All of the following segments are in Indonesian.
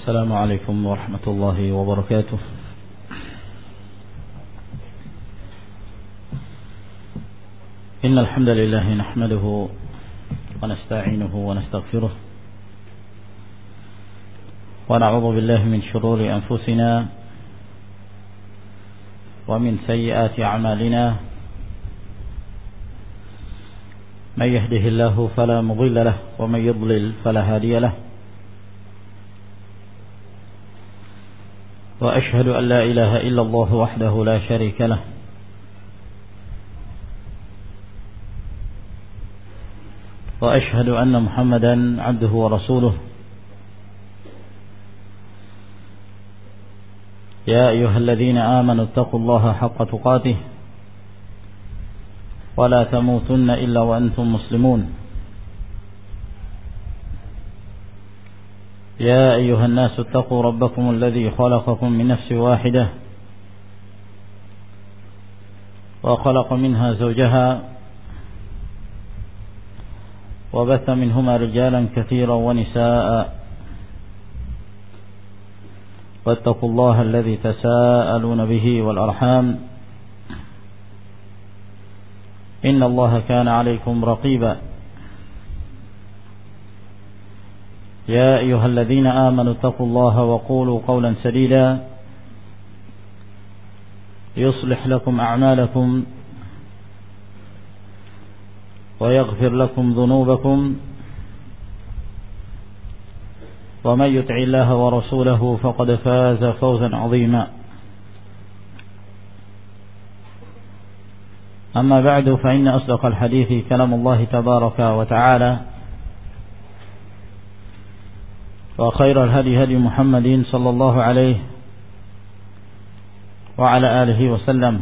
السلام عليكم ورحمة الله وبركاته. إن الحمد لله نحمده ونستعينه ونستغفره ونعوذ بالله من شرور أنفسنا ومن سيئات أعمالنا. من يهده الله فلا مضل له ومن يضلل فلا هادي له. وأشهد أن لا إله إلا الله وحده لا شريك له. وأشهد أن محمدا عبده ورسوله. يا أيها الذين آمنوا اتقوا الله حق تقاته ولا تموتن إلا وأنتم مسلمون. يا أيها الناس اتقوا ربكم الذي خلقكم من نفس واحدة وخلق منها زوجها وبث منهما رجالا كثيرا ونساء واتقوا الله الذي تساءلون به والأرحام إن الله كان عليكم رقيبا. يا أيها الذين آمنوا اتقوا الله وقولوا قولا سديدا يصلح لكم أعمالكم ويغفر لكم ذنوبكم ومن يطع الله ورسوله فقد فاز فوزا عظيما. أما بعد فإن أصدق الحديث كلام الله تبارك وتعالى وخير الهدي هدي محمد صلى الله عليه وعلى آله وسلم.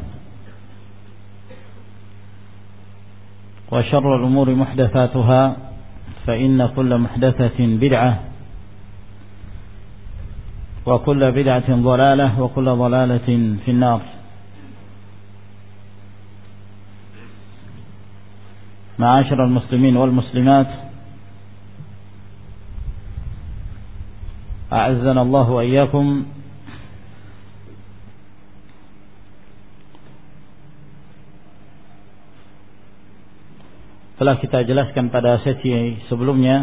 وشر الأمور محدثاتها فإن كل محدثة بدعة وكل بدعة ضلالة وكل ضلالة في النار. معاشر المسلمين والمسلمات، أعزنا الله وإياكم. Telah kita jelaskan pada sesi sebelumnya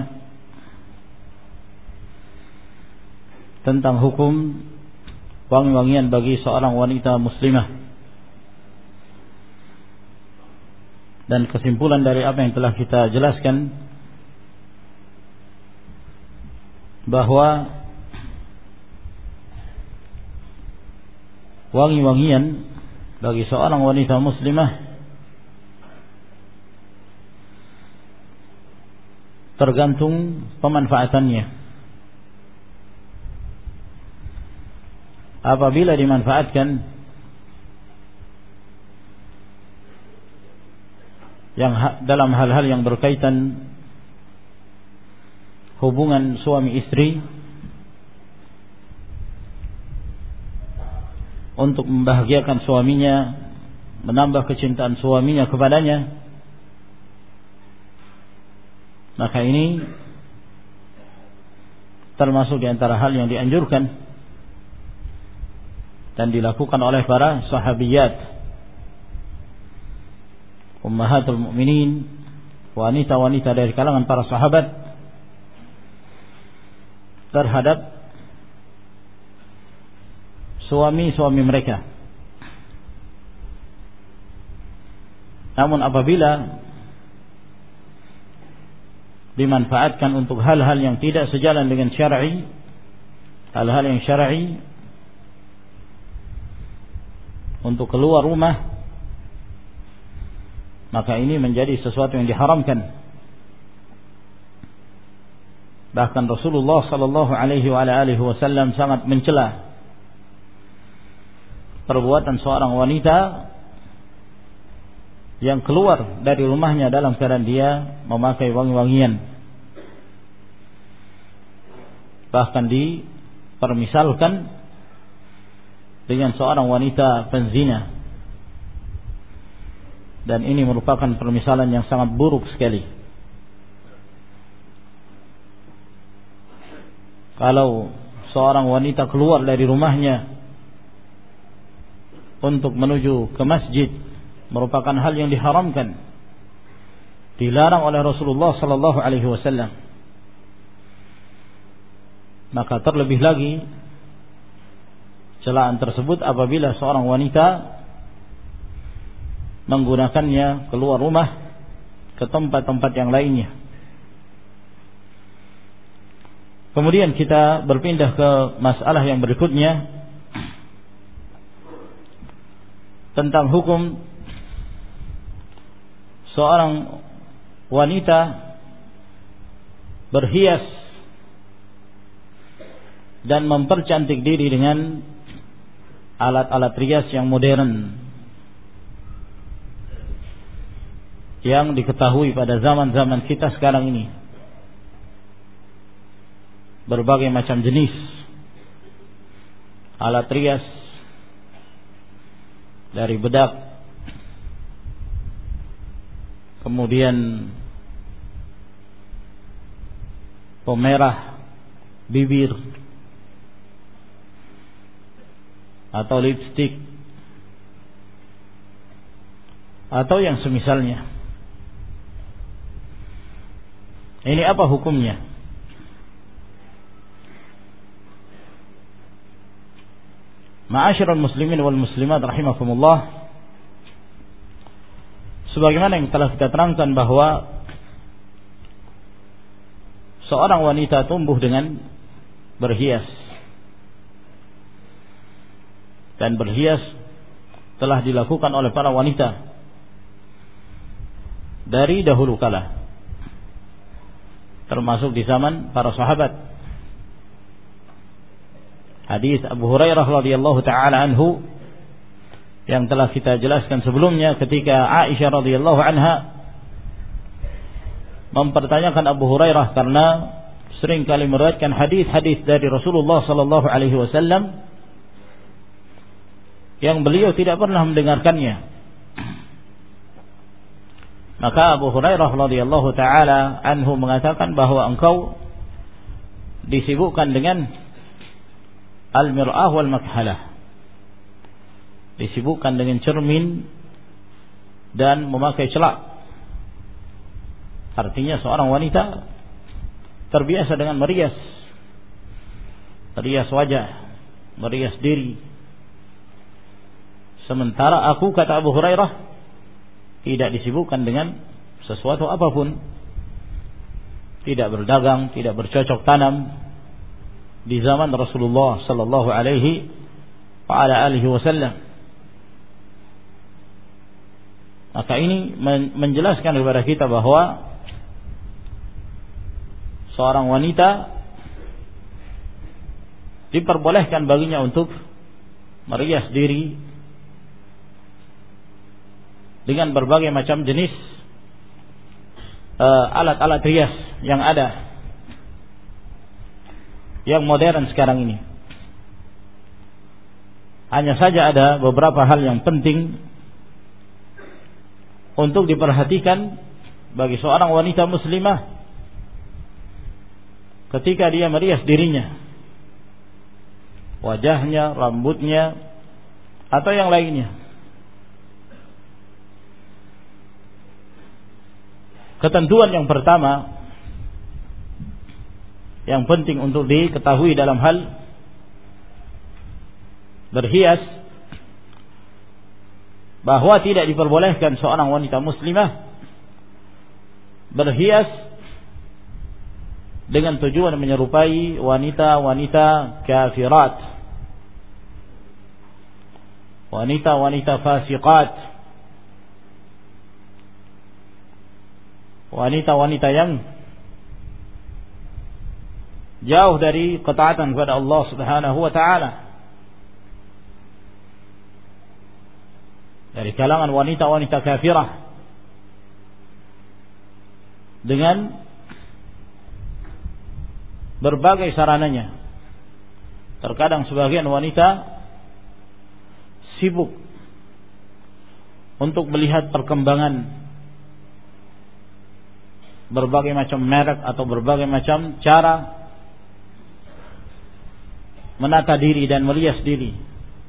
tentang hukum wangi-wangian bagi seorang wanita muslimah, dan kesimpulan dari apa yang telah kita jelaskan bahwa wangi-wangian bagi seorang wanita muslimah tergantung pemanfaatannya. Apabila dimanfaatkan dalam hal-hal yang berkaitan hubungan suami istri untuk membahagiakan suaminya, menambah kecintaan suaminya kepadanya, maka ini termasuk di antara hal yang dianjurkan dan dilakukan oleh para sahabiyat, ummahatul mukminin, wanita-wanita dari kalangan para sahabat terhadap suami-suami mereka. Namun apabila dimanfaatkan untuk hal-hal yang tidak sejalan dengan syar'i, hal-hal yang syar'i untuk keluar rumah, maka ini menjadi sesuatu yang diharamkan. Bahkan Rasulullah sallallahu alaihi wasallam sangat mencela perbuatan seorang wanita yang keluar dari rumahnya dalam keadaan dia memakai wangi-wangian. Bahkan dipermisalkan dengan seorang wanita penzina, dan ini merupakan permisalan yang sangat buruk sekali. Kalau seorang wanita keluar dari rumahnya untuk menuju ke masjid merupakan hal yang diharamkan, dilarang oleh Rasulullah sallallahu alaihi wasallam. Maka terlebih lagi celaan tersebut apabila seorang wanita menggunakannya keluar rumah ke tempat-tempat yang lainnya. Kemudian kita berpindah ke masalah yang berikutnya tentang hukum seorang wanita berhias dan mempercantik diri dengan alat-alat rias yang modern yang diketahui pada zaman-zaman kita sekarang ini. Berbagai macam jenis alat rias, dari bedak, kemudian pemerah bibir atau lipstik atau yang semisalnya. Ini apa hukumnya? Ma'asyiral muslimin wal muslimat rahimakumullah, sebagaimana yang telah kita terangkan bahwa seorang wanita tumbuh dengan berhias, dan berhias telah dilakukan oleh para wanita dari dahulu kala, termasuk di zaman para sahabat. Hadis Abu Hurairah radhiyallahu taala anhu yang telah kita jelaskan sebelumnya, ketika Aisyah radhiyallahu anha mempertanyakan Abu Hurairah karena sering kali meriwayatkan hadis-hadis dari Rasulullah sallallahu alaihi wasallam yang beliau tidak pernah mendengarkannya. Maka Abu Hurairah radhiyallahu taala anhu mengatakan bahwa engkau disibukkan dengan al-mir'ah wal makhalah, disibukkan dengan cermin dan memakai celak. Artinya seorang wanita terbiasa dengan merias wajah, merias diri. Sementara aku, kata Abu Hurairah, tidak disibukkan dengan sesuatu apapun, tidak berdagang, tidak bercocok tanam di zaman Rasulullah sallallahu alaihi wa ala alihi wasallam. Maka ini menjelaskan kepada kita bahwa seorang wanita diperbolehkan baginya untuk merias diri dengan berbagai macam jenis alat-alat rias yang ada, yang modern sekarang ini. Hanya saja ada beberapa hal yang penting untuk diperhatikan bagi seorang wanita muslimah ketika dia merias dirinya, wajahnya, rambutnya, atau yang lainnya. Ketentuan yang pertama yang penting untuk diketahui dalam hal berhias, bahwa tidak diperbolehkan seorang wanita muslimah berhias dengan tujuan menyerupai wanita-wanita kafirat, wanita-wanita fasiqat, wanita-wanita yang jauh dari ketaatan kepada Allah Subhanahu wa taala, dari kalangan wanita-wanita kafirah, dengan berbagai sarananya. Terkadang sebagian wanita sibuk untuk melihat perkembangan berbagai macam merek atau berbagai macam cara menata diri dan merias diri,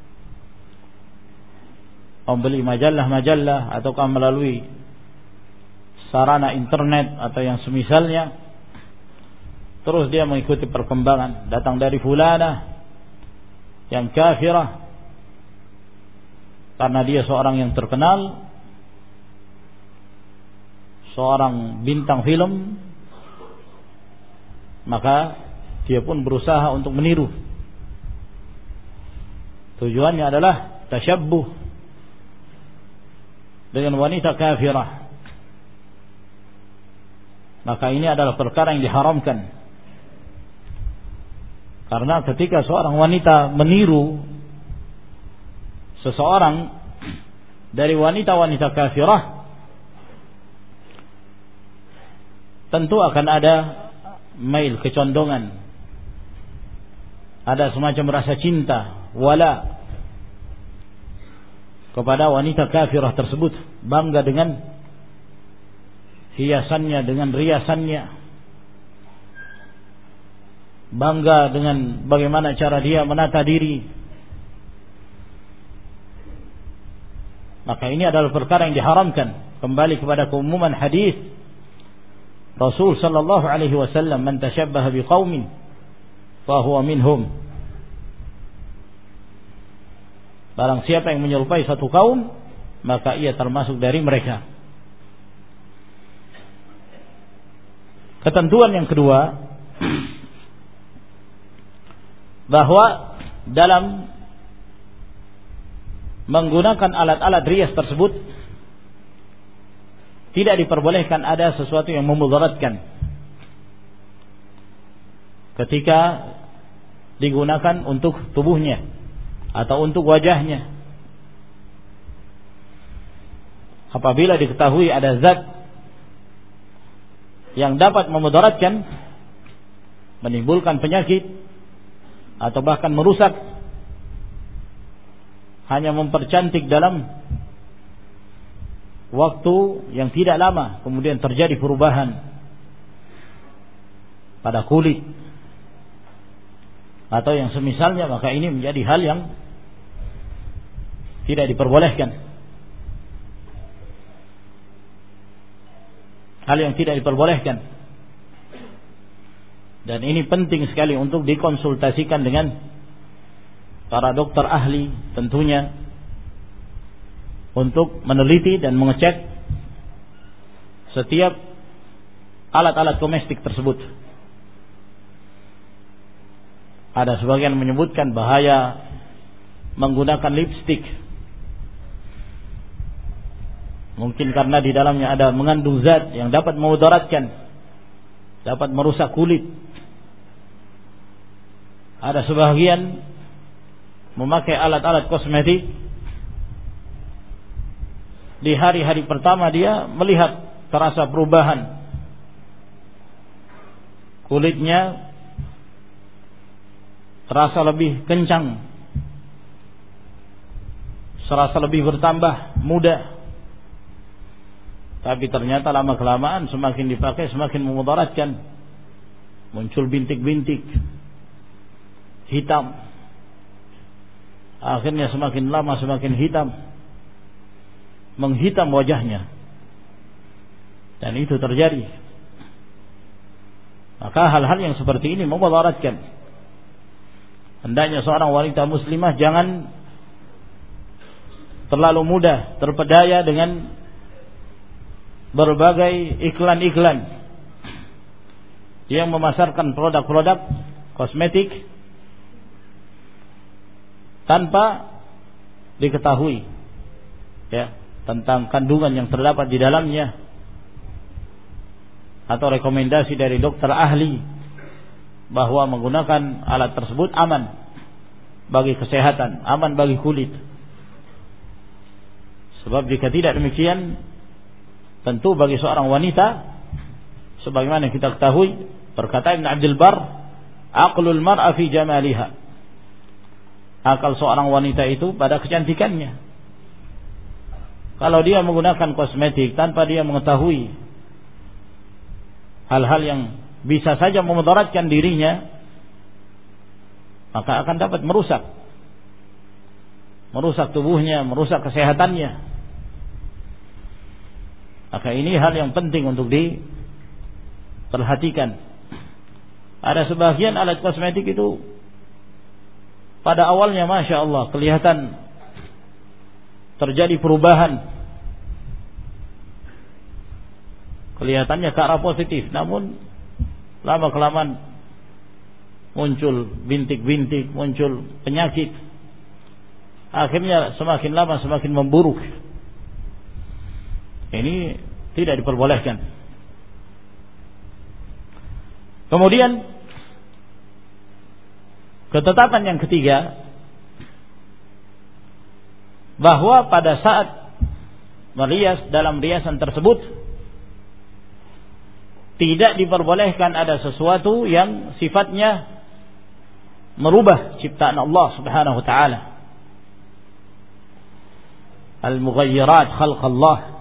membeli majalah-majalah ataukah melalui sarana internet atau yang semisalnya, terus dia mengikuti perkembangan, datang dari fulanah yang kafirah karena dia seorang yang terkenal, seorang bintang film, maka dia pun berusaha untuk meniru. Tujuannya adalah tasyabbuh dengan wanita kafirah. Maka ini adalah perkara yang diharamkan. Karena ketika seorang wanita meniru seseorang dari wanita-wanita kafirah, tentu akan ada mail, kecondongan, ada semacam rasa cinta, wala kepada wanita kafirah tersebut, bangga dengan hiasannya, dengan riasannya, bangga dengan bagaimana cara dia menata diri. Maka ini adalah perkara yang diharamkan. Kembali kepada keumuman hadis Rasul sallallahu alaihi wasallam, man tashabbaha biqaumin fa huwa minhum. Barang siapa yang menyerupai satu kaum, maka ia termasuk dari mereka. Ketentuan yang kedua, bahwa dalam menggunakan alat-alat rias tersebut tidak diperbolehkan ada sesuatu yang memudaratkan ketika digunakan untuk tubuhnya atau untuk wajahnya. Apabila diketahui ada zat yang dapat memudaratkan, menimbulkan penyakit atau bahkan merusak, hanya mempercantik dalam waktu yang tidak lama, kemudian terjadi perubahan pada kulit atau yang semisalnya, maka ini menjadi hal yang tidak diperbolehkan. Hal yang tidak diperbolehkan. Dan ini penting sekali untuk dikonsultasikan dengan para dokter ahli tentunya, untuk meneliti dan mengecek setiap alat-alat domestik tersebut. Ada sebagian menyebutkan bahaya menggunakan lipstik, mungkin karena di dalamnya ada mengandung zat yang dapat memudaratkan, dapat merusak kulit. Ada sebagian memakai alat-alat kosmetik, di hari-hari pertama dia melihat terasa perubahan, kulitnya terasa lebih kencang, serasa lebih bertambah muda. Tapi ternyata lama-kelamaan semakin dipakai semakin memudaratkan. Muncul bintik-bintik hitam, akhirnya semakin lama semakin hitam, menghitam wajahnya. Dan itu terjadi. Maka hal-hal yang seperti ini memudaratkan. Hendaknya seorang wanita muslimah jangan terlalu mudah terpedaya dengan berbagai iklan-iklan yang memasarkan produk-produk kosmetik tanpa diketahui ya tentang kandungan yang terdapat di dalamnya, atau rekomendasi dari dokter ahli bahwa menggunakan alat tersebut aman bagi kesehatan, aman bagi kulit. Sebab jika tidak demikian, tentu bagi seorang wanita, sebagaimana kita ketahui perkataan Ibn Abdul Bar, aqlul mar'a fi jamaliha, akal seorang wanita itu pada kecantikannya. Kalau dia menggunakan kosmetik tanpa dia mengetahui hal-hal yang bisa saja memudaratkan dirinya, maka akan dapat merusak tubuhnya, merusak kesehatannya. Maka ini hal yang penting untuk diperhatikan. Ada sebagian alat kosmetik itu pada awalnya Masya Allah kelihatan terjadi perubahan, kelihatannya ke arah positif, namun lama-kelamaan muncul bintik-bintik, muncul penyakit. Akhirnya semakin lama semakin memburuk. Ini tidak diperbolehkan. Kemudian ketetapan yang ketiga, bahwa pada saat merias, dalam riasan tersebut tidak diperbolehkan ada sesuatu yang sifatnya merubah ciptaan Allah Subhanahu wa taala. Al-mughayyirat khalq Allah,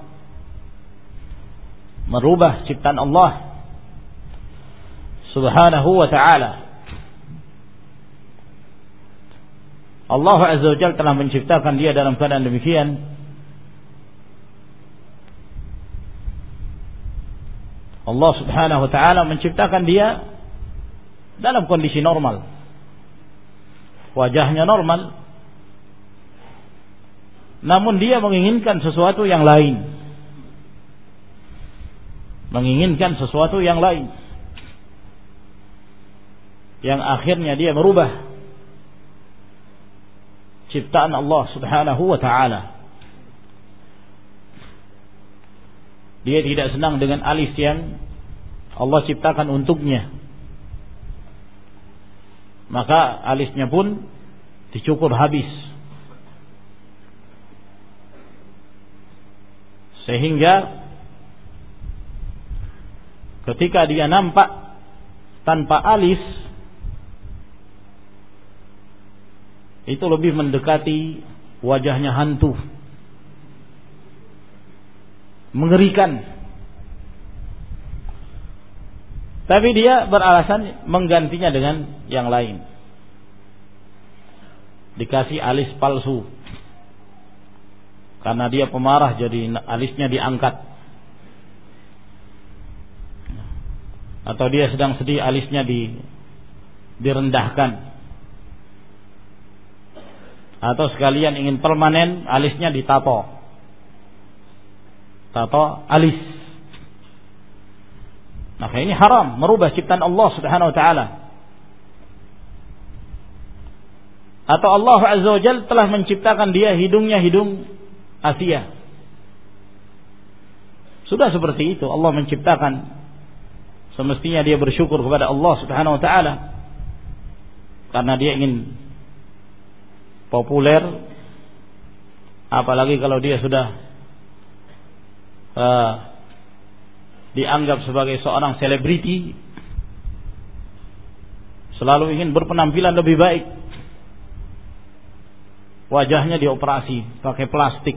merubah ciptaan Allah Subhanahu wa taala. Allah Azza wa Jalla telah menciptakan dia dalam keadaan demikian. Allah Subhanahu wa taala menciptakan dia dalam kondisi normal. Wajahnya normal. Namun dia menginginkan sesuatu yang lain. Menginginkan sesuatu yang lain. Yang akhirnya dia merubah ciptaan Allah Subhanahu wa taala. Dia tidak senang dengan alis yang Allah ciptakan untuknya. Maka alisnya pun dicukur habis. Sehingga ketika dia nampak tanpa alis, itu lebih mendekati wajahnya hantu, mengerikan. Tapi dia beralasan menggantinya dengan yang lain. Dikasih alis palsu. Karena dia pemarah, jadi alisnya diangkat. Atau dia sedang sedih, alisnya direndahkan. Atau sekalian ingin permanen, alisnya ditato. Tato alis. Maka ini haram, merubah ciptaan Allah Subhanahu wa taala. Atau Allah Azza wa Jalla telah menciptakan dia hidungnya hidung Asia. Sudah seperti itu Allah menciptakan. Semestinya dia bersyukur kepada Allah Subhanahu wa taala karena dia ingin populer. Apalagi kalau dia sudah dianggap sebagai seorang selebriti, selalu ingin berpenampilan lebih baik. Wajahnya dioperasi pakai plastik.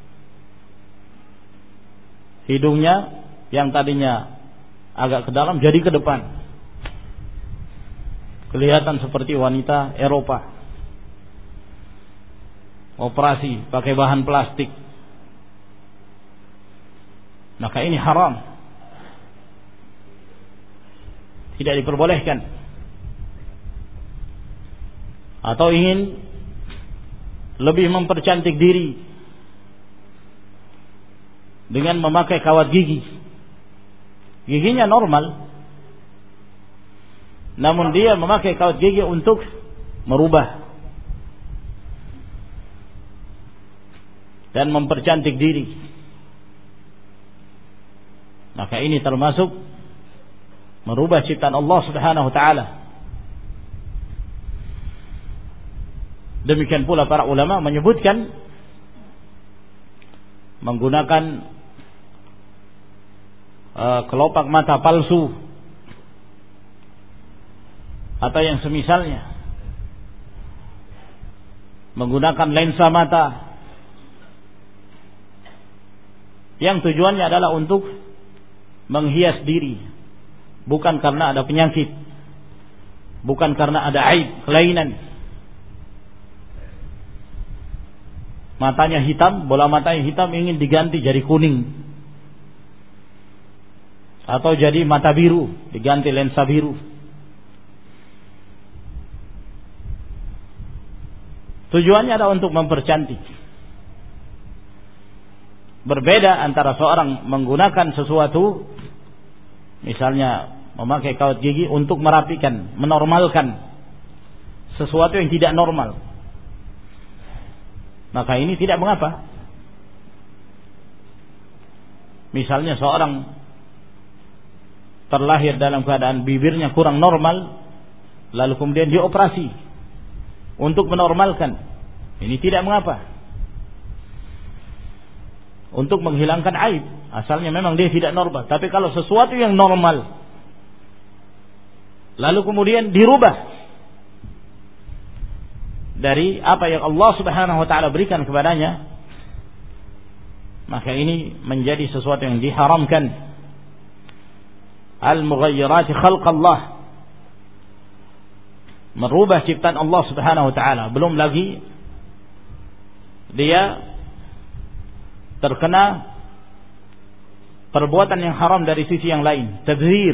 Hidungnya yang tadinya agak ke dalam jadi ke depan. Kelihatan seperti wanita Eropa. Operasi pakai bahan plastik. Maka ini haram. Tidak diperbolehkan. Atau ingin lebih mempercantik diri dengan memakai kawat gigi. Giginya normal, namun dia memakai kawat gigi untuk merubah dan mempercantik diri. Maka ini termasuk merubah ciptaan Allah Subhanahu wa taala. Demikian pula para ulama menyebutkan menggunakan kelopak mata palsu atau yang semisalnya, menggunakan lensa mata yang tujuannya adalah untuk menghias diri, bukan karena ada penyakit, bukan karena ada aib, kelainan. matanya hitam, bola matanya hitam ingin diganti jadi kuning, atau jadi mata biru, diganti lensa biru. Tujuannya adalah untuk mempercantik. Berbeda antara seorang menggunakan sesuatu, misalnya memakai kawat gigi untuk merapikan, menormalkan sesuatu yang tidak normal, maka ini tidak mengapa. Misalnya seorang terlahir dalam keadaan bibirnya kurang normal, lalu kemudian dioperasi untuk menormalkan, ini tidak mengapa, untuk menghilangkan aib. Asalnya memang dia tidak normal. Tapi kalau sesuatu yang normal lalu kemudian dirubah dari apa yang Allah Subhanahu wa taala berikan kepadanya, maka ini menjadi sesuatu yang diharamkan. Al-mughayyirati khalqallah, merubah ciptaan Allah Subhanahu wa taala. Belum lagi dia terkena perbuatan yang haram dari sisi yang lain, tabdzir,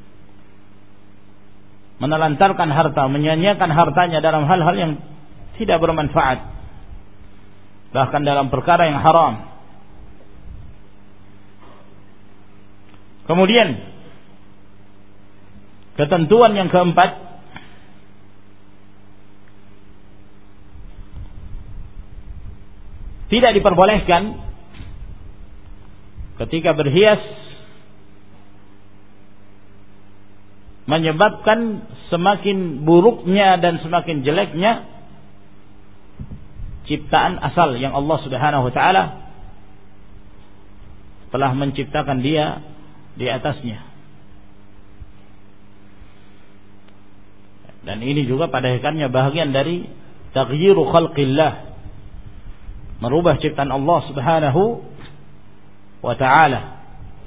menelantarkan harta, menyia-nyiakan hartanya dalam hal-hal yang tidak bermanfaat, bahkan dalam perkara yang haram. Kemudian ketentuan yang keempat, tidak diperbolehkan ketika berhias menyebabkan semakin buruknya dan semakin jeleknya ciptaan asal yang Allah Subhanahu wa taala telah menciptakan dia di atasnya. Dan ini juga pada hakikatnya bahagian dari taghyiru khalqillah, merubah ciptaan Allah Subhanahu wa ta'ala.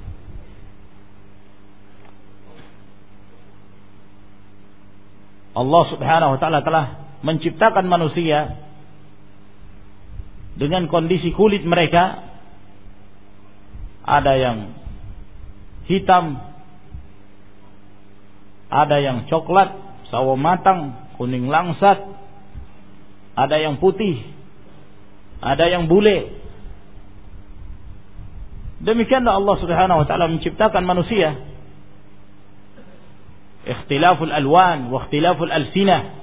Allah Subhanahu wa ta'ala telah menciptakan manusia dengan kondisi kulit mereka, ada yang hitam, ada yang coklat, sawo matang, kuning langsat, ada yang putih, ada yang bule. Demikianlah Allah Subhanahu wa taala menciptakan manusia. Ikhtilaful alwan wa ikhtilaful alsinah.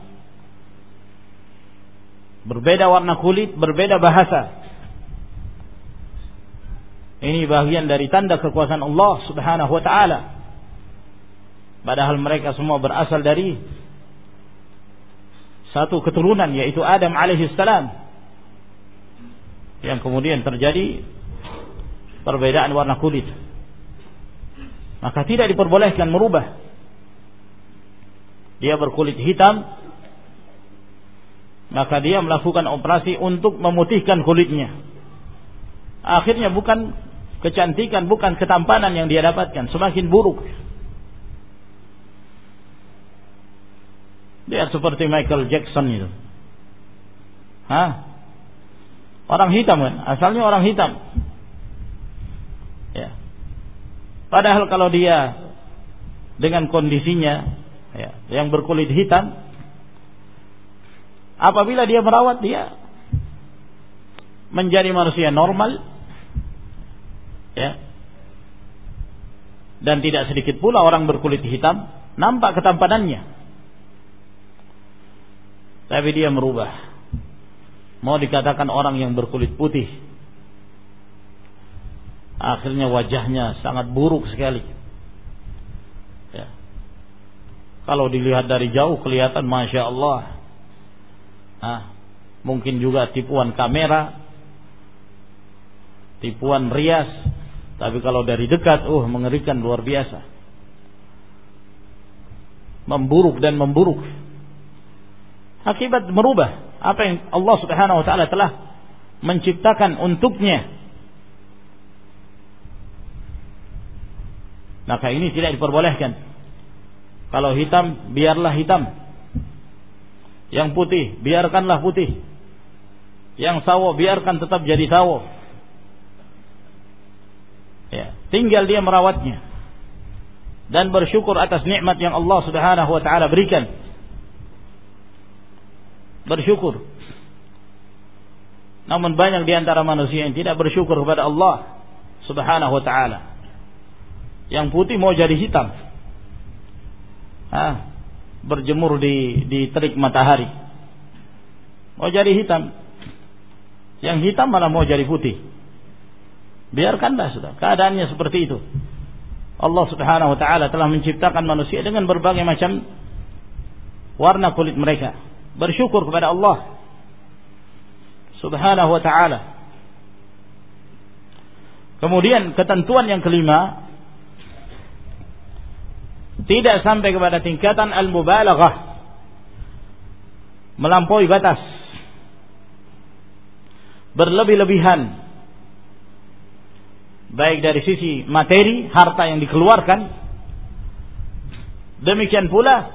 Berbeda warna kulit, berbeda bahasa. Ini bagian dari tanda kekuasaan Allah Subhanahu wa taala. Padahal mereka semua berasal dari satu keturunan, yaitu Adam alaihi salam. Yang kemudian terjadi perbedaan warna kulit, maka tidak diperbolehkan merubah. Dia berkulit hitam, maka dia melakukan operasi untuk memutihkan kulitnya. Akhirnya bukan kecantikan, bukan ketampanan yang dia dapatkan, semakin buruk. Dia seperti Michael Jackson itu. Orang hitam kan, asalnya orang hitam. Ya. Padahal kalau dia dengan kondisinya, ya, yang berkulit hitam, apabila dia merawat, dia menjadi manusia normal, ya. Dan tidak sedikit pula orang berkulit hitam nampak ketampanannya, tapi dia merubah. Mau dikatakan orang yang berkulit putih, akhirnya wajahnya sangat buruk sekali. Ya. Kalau dilihat dari jauh kelihatan Masya Allah. Mungkin juga tipuan kamera, tipuan rias. Tapi kalau dari dekat, mengerikan luar biasa. Memburuk dan memburuk. Akibat merubah apa yang Allah Subhanahu wa taala telah menciptakan untuknya. Maka ini tidak diperbolehkan. Kalau hitam, biarlah hitam. Yang putih, biarkanlah putih. Yang sawo biarkan tetap jadi sawo. Ya, tinggal dia merawatnya dan bersyukur atas nikmat yang Allah Subhanahu wa taala berikan. Bersyukur. Namun banyak di antara manusia yang tidak bersyukur kepada Allah Subhanahu wa taala. Yang putih mau jadi hitam. Berjemur di terik matahari. Mau jadi hitam. Yang hitam malah mau jadi putih. Biarkanlah sudah. Keadaannya seperti itu. Allah Subhanahu wa taala telah menciptakan manusia dengan berbagai macam warna kulit mereka. Bersyukur kepada Allah Subhanahu wa taala. Kemudian ketentuan yang kelima, tidak sampai kepada tingkatan al-mubalaghah, melampaui batas, berlebih-lebihan, baik dari sisi materi, harta yang dikeluarkan, demikian pula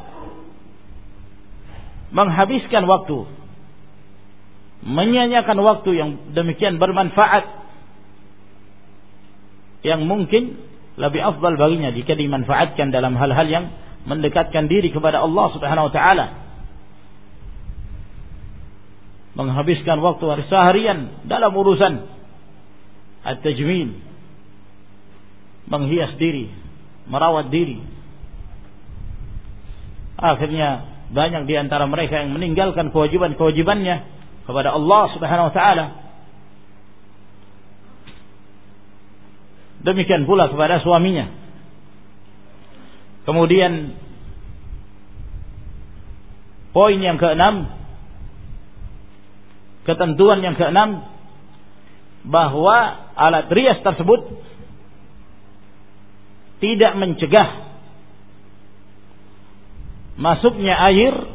menghabiskan waktu, menyia-nyiakan waktu yang demikian bermanfaat, yang mungkin lebih afdal baginya jika dimanfaatkan dalam hal-hal yang mendekatkan diri kepada Allah Subhanahu wa taala. Menghabiskan waktu seharian dalam urusan at-tajmil, menghias diri, merawat diri. Akhirnya banyak di antara mereka yang meninggalkan kewajiban-kewajibannya kepada Allah Subhanahu wa taala. Demikian pula kepada suaminya. Kemudian poin yang keenam, ketentuan yang keenam, bahwa alat rias tersebut tidak mencegah masuknya air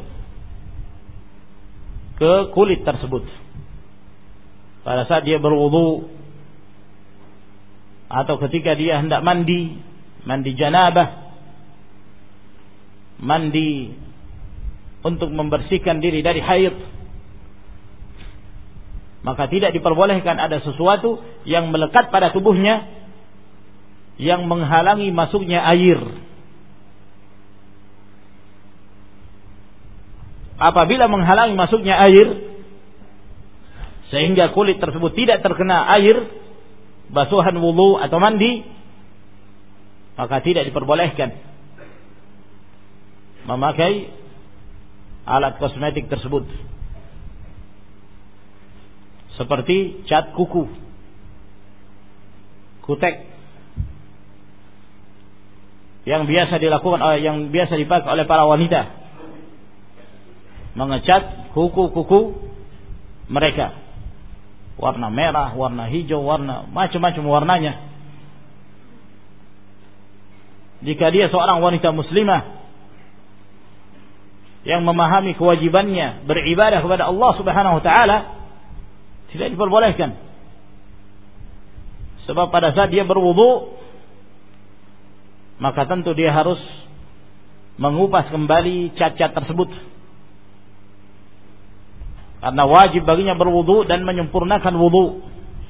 ke kulit tersebut pada saat dia berwudu, atau ketika dia hendak mandi janabah, mandi untuk membersihkan diri dari haid, maka tidak diperbolehkan ada sesuatu yang melekat pada tubuhnya yang menghalangi masuknya air. Apabila menghalangi masuknya air sehingga kulit tersebut tidak terkena air, basuhan wudu atau mandi, maka tidak diperbolehkan memakai alat kosmetik tersebut, seperti cat kuku, kutek, yang biasa dilakukan, yang biasa dipakai oleh para wanita, mengecat kuku-kuku mereka, warna merah, warna hijau, warna macam-macam warnanya. Jika dia seorang wanita muslimah yang memahami kewajibannya beribadah kepada Allah Subhanahu wa taala, tidak diperbolehkan. Sebab pada saat dia berwudu, maka tentu dia harus mengupas kembali cat-cat tersebut. Karena wajib baginya berwudu dan menyempurnakan wudu.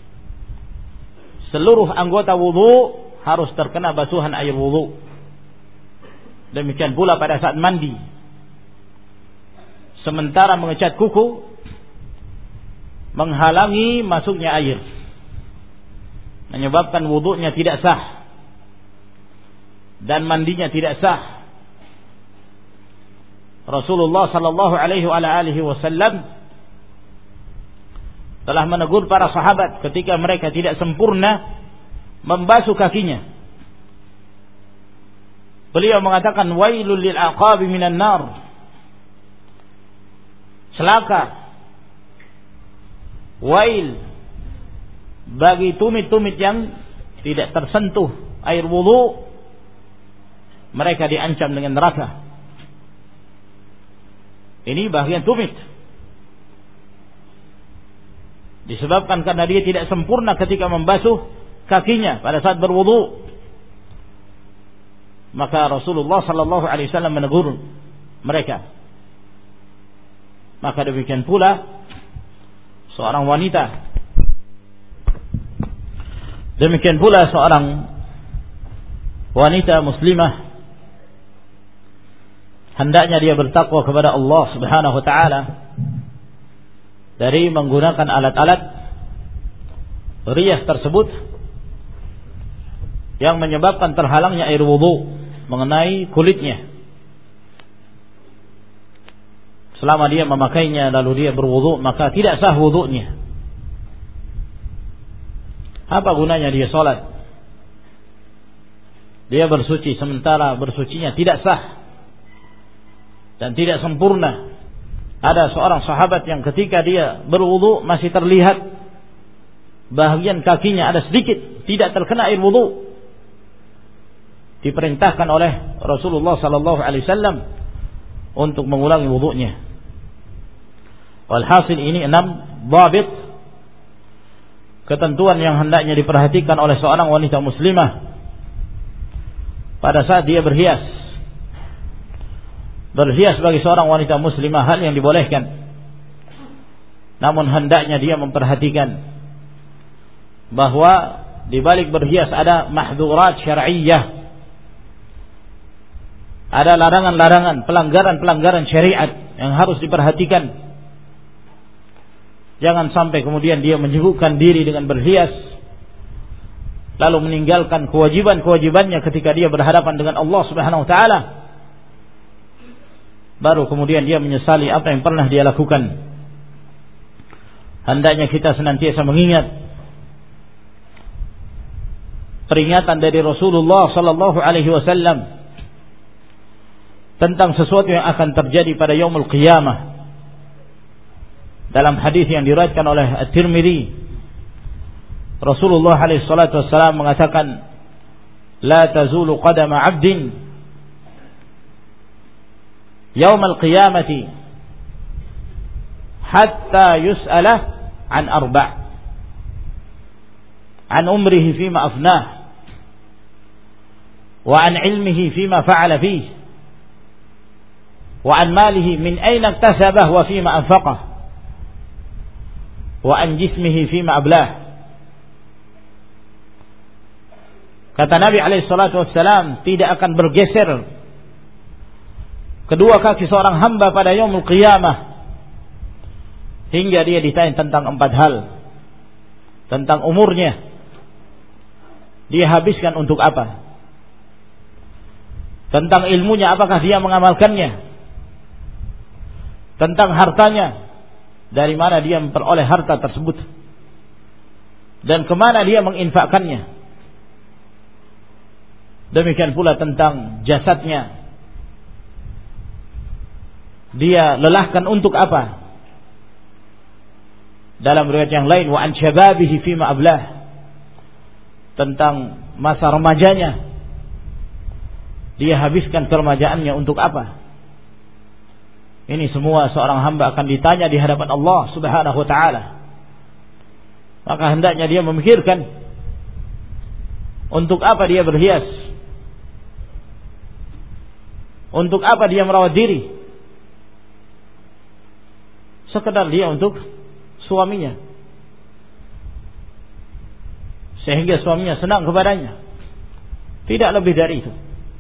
Seluruh anggota wudu harus terkena basuhan air wudu. Demikian pula pada saat mandi. Sementara mengecat kuku menghalangi masuknya air, menyebabkan wudunya tidak sah dan mandinya tidak sah. Rasulullah sallallahu alaihi wasallam telah menegur para sahabat ketika mereka tidak sempurna membasuh kakinya. Beliau mengatakan, wailul lil aqabi minan nar, celaka, wail bagi tumit-tumit yang tidak tersentuh air wudu, mereka diancam dengan neraka. Ini bagian tumit, disebabkan karena dia tidak sempurna ketika membasuh kakinya pada saat berwudu. Maka Rasulullah sallallahu alaihi wasallam menegur mereka. Maka demikian pula seorang wanita. Demikian pula seorang wanita muslimah hendaknya dia bertakwa kepada Allah Subhanahu wa taala dari menggunakan alat-alat rias tersebut yang menyebabkan terhalangnya air wudu mengenai kulitnya. Selama dia memakainya lalu dia berwudu, maka tidak sah wudunya. Apa gunanya dia sholat? Dia bersuci sementara bersucinya tidak sah dan tidak sempurna. Ada seorang sahabat yang ketika dia berwudu masih terlihat bahagian kakinya ada sedikit tidak terkena air wudu. Diperintahkan oleh Rasulullah sallallahu alaihi wasallam untuk mengulangi wudunya. Walhasil ini 6 dhabit, ketentuan yang hendaknya diperhatikan oleh seorang wanita muslimah pada saat dia berhias. Berhias bagi seorang wanita muslimah hal yang dibolehkan, namun hendaknya dia memperhatikan bahwa di balik berhias ada mahdzurat syar'iyyah, ada larangan-larangan, pelanggaran-pelanggaran syariat yang harus diperhatikan. Jangan sampai kemudian dia menyibukkan diri dengan berhias lalu meninggalkan kewajiban-kewajibannya ketika dia berhadapan dengan Allah Subhanahu wa taala. Baru kemudian dia menyesali apa yang pernah dia lakukan. Hendaknya kita senantiasa mengingat peringatan dari Rasulullah sallallahu alaihi wasallam tentang sesuatu yang akan terjadi pada yaumul qiyamah. Dalam hadis yang diriwayatkan oleh At-Tirmidzi, Rasulullah alaihi salatu wassalam mengatakan, "La tazulu qadama 'abdin yaumil qiyamati hatta yus'ala an arba', an umrihi fima afnah, wa an ilmihi fima fa'ala fihi, wa an malihi min ayna iktasabah wa fima anfaqah, wa an jismihi fima ablah." Kata Nabi alaihi salatu wassalam, tidak akan bergeser kedua kaki seorang hamba pada yaumul qiyamah hingga dia ditanya tentang 4 hal. Tentang umurnya, dia habiskan untuk apa? Tentang ilmunya, apakah dia mengamalkannya? Tentang hartanya, dari mana dia memperoleh harta tersebut dan kemana dia menginfakkannya. Demikian pula tentang jasadnya, dia lelahkan untuk apa? Dalam riwayat yang lain, wa an syababihi fima ablah, tentang masa remajanya, dia habiskan keremajaannya untuk apa? Ini semua seorang hamba akan ditanya di hadapan Allah Subhanahu wa taala. Maka hendaknya dia memikirkan untuk apa dia berhias, untuk apa dia merawat diri. Sekedar dia untuk suaminya, sehingga suaminya senang kepadanya, tidak lebih dari itu.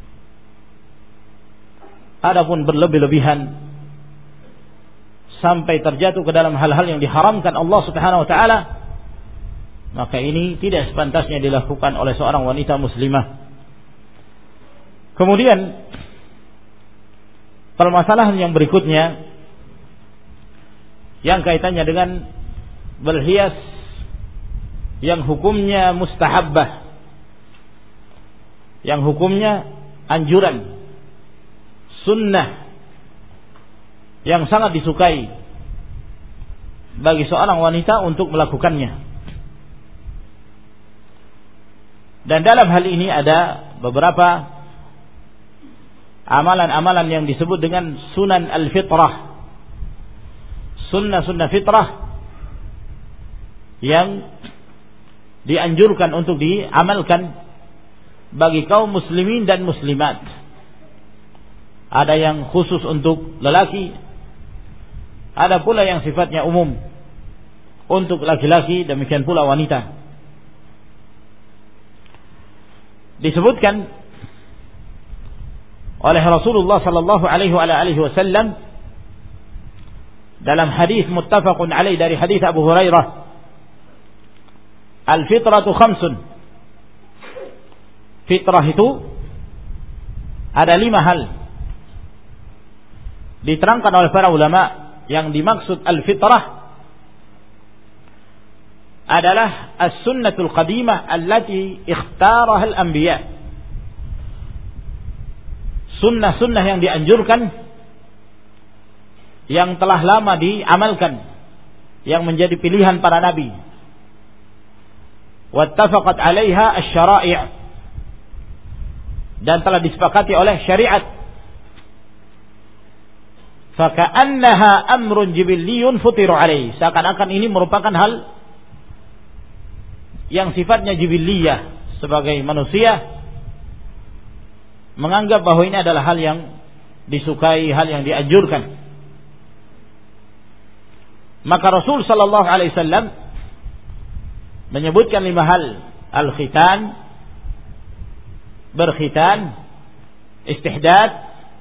Adapun berlebih-lebihan sampai terjatuh ke dalam hal-hal yang diharamkan Allah Subhanahu wa taala, maka ini tidak sepantasnya dilakukan oleh seorang wanita muslimah. Kemudian permasalahan yang berikutnya yang kaitannya dengan berhias yang hukumnya mustahabbah, yang hukumnya anjuran, sunnah, yang sangat disukai bagi seorang wanita untuk melakukannya. Dan dalam hal ini ada beberapa amalan-amalan yang disebut dengan sunan al-fitrah, sunnah-sunnah fitrah yang dianjurkan untuk diamalkan bagi kaum muslimin dan muslimat. Ada yang khusus untuk lelaki, ada pula yang sifatnya umum untuk laki-laki, demikian pula wanita. Disebutkan oleh Rasulullah sallallahu alaihi wasallam dalam hadis muttafaqun alaih dari hadis Abu Hurairah, al-fitratu khamsun. Fitrah itu ada 5 hal. Diterangkan oleh para ulama, yang dimaksud al-fitrah adalah as-sunnatul qadimah allati ikhtaraha al-anbiya. Sunnah-sunnah yang dianjurkan, yang telah lama diamalkan, yang menjadi pilihan para nabi. Wattafaqat 'alaiha asy-syara'i', dan telah disepakati oleh syariat. Faka'annaha amrun jibilliyun futiru 'alaihi, seakan-akan ini merupakan hal yang sifatnya jibilliyah, sebagai manusia menganggap bahwa ini adalah hal yang disukai, hal yang dianjurkan. Maka Rasul sallallahu alaihi wasallam menyebutkan 5 hal: al-khitan, berkhitan, istihdad,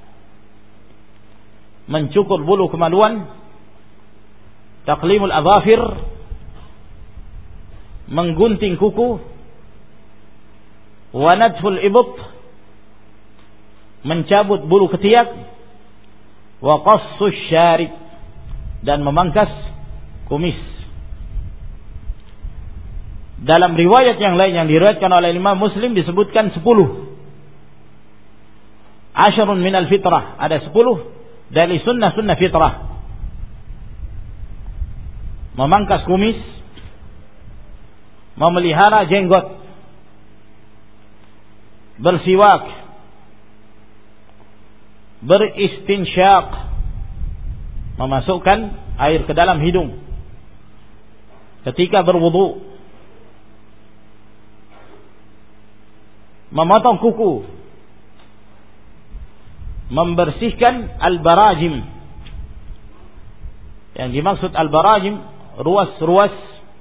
mencukur bulu kemaluan, taqlimul adhafir, menggunting kuku, wa nadful ibط, mencabut bulu ketiak, wa qassus syarib, dan memangkas kumis. Dalam riwayat yang lain yang diriwayatkan oleh Imam Muslim disebutkan 10. Asyrun minal fitrah, ada 10 dari sunnah-sunnah fitrah. Memangkas kumis, memelihara jenggot, bersiwak, beristinsyak, memasukkan air ke dalam hidung ketika berwudu, memotong kuku, membersihkan al-barajim. Yang dimaksud al-barajim, ruas-ruas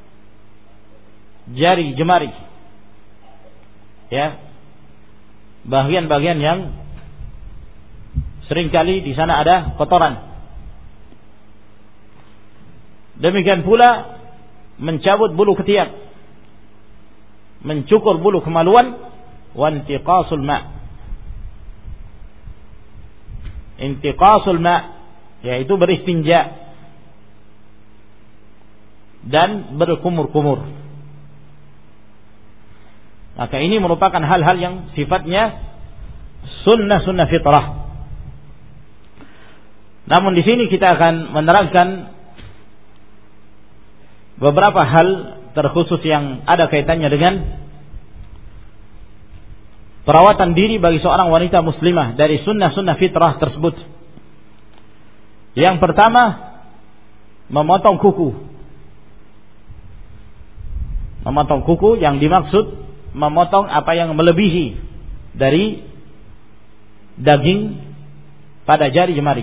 jari jemari, ya, bagian-bagian yang seringkali di sana ada kotoran. Demikian pula mencabut bulu ketiak, mencukur bulu kemaluan, wa intiqasul ma'. Intiqasul ma', yaitu beristinja dan berkumur-kumur. Maka ini merupakan hal-hal yang sifatnya sunnah-sunnah fitrah. Namun di sini kita akan menerangkan beberapa hal terkhusus yang ada kaitannya dengan perawatan diri bagi seorang wanita muslimah dari sunnah-sunnah fitrah tersebut. Yang pertama, memotong kuku. Memotong kuku yang dimaksud memotong apa yang melebihi dari daging pada jari jemari.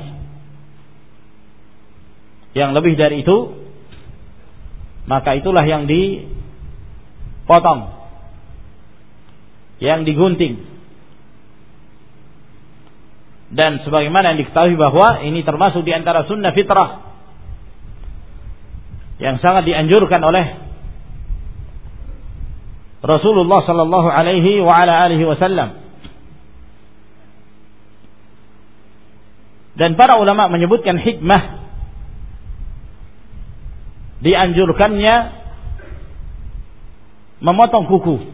Yang lebih dari itu, maka itulah yang dipotong, yang digunting. Dan sebagaimana yang diketahui bahwa ini termasuk di antara sunnah fitrah yang sangat dianjurkan oleh Rasulullah sallallahu alaihi wa ala alihi wasallam. Dan para ulama menyebutkan hikmah dianjurkannya memotong kuku.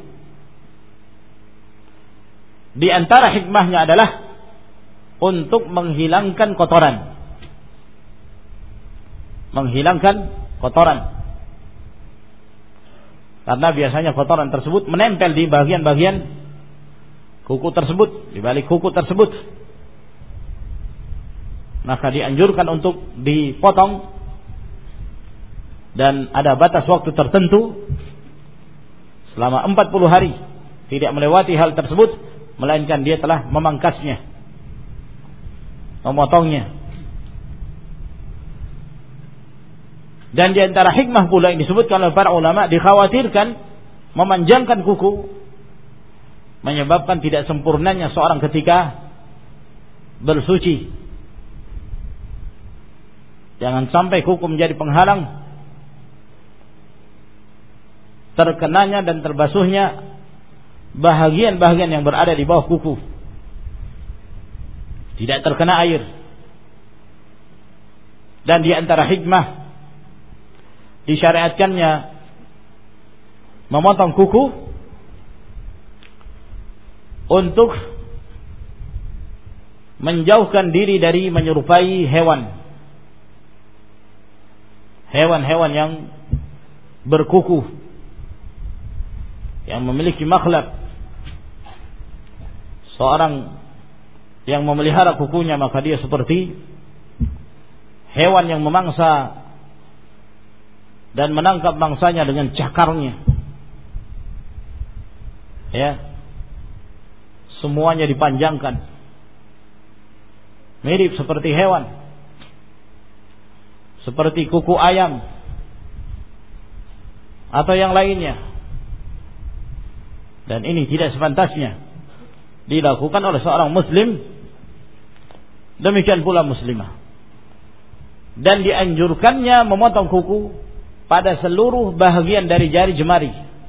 Di antara hikmahnya adalah untuk menghilangkan kotoran. Menghilangkan kotoran. Karena biasanya kotoran tersebut menempel di bagian-bagian kuku tersebut, di balik kuku tersebut. Maka dianjurkan untuk dipotong, dan ada batas waktu tertentu selama 40 hari, tidak melewati hal tersebut, melainkan dia telah memangkasnya, memotongnya. Dan di antara hikmah pula yang disebutkan oleh para ulama, dikhawatirkan memanjangkan kuku menyebabkan tidak sempurnanya seorang ketika bersuci. Jangan sampai kuku menjadi penghalang terkenanya dan terbasuhnya bahagian-bahagian yang berada di bawah kuku, tidak terkena air. Dan di antara hikmah disyariatkannya memotong kuku untuk menjauhkan diri dari menyerupai hewan-hewan yang berkuku, yang memiliki makhlab. Seorang yang memelihara kukunya, maka dia seperti hewan yang memangsa dan menangkap mangsanya dengan cakarnya. Ya, semuanya dipanjangkan, mirip seperti hewan, seperti kuku ayam atau yang lainnya. Dan ini tidak sepantasnya dilakukan oleh seorang muslim, demikian pula muslimah. Dan dianjurkannya memotong kuku pada seluruh bahagian dari jari jemari.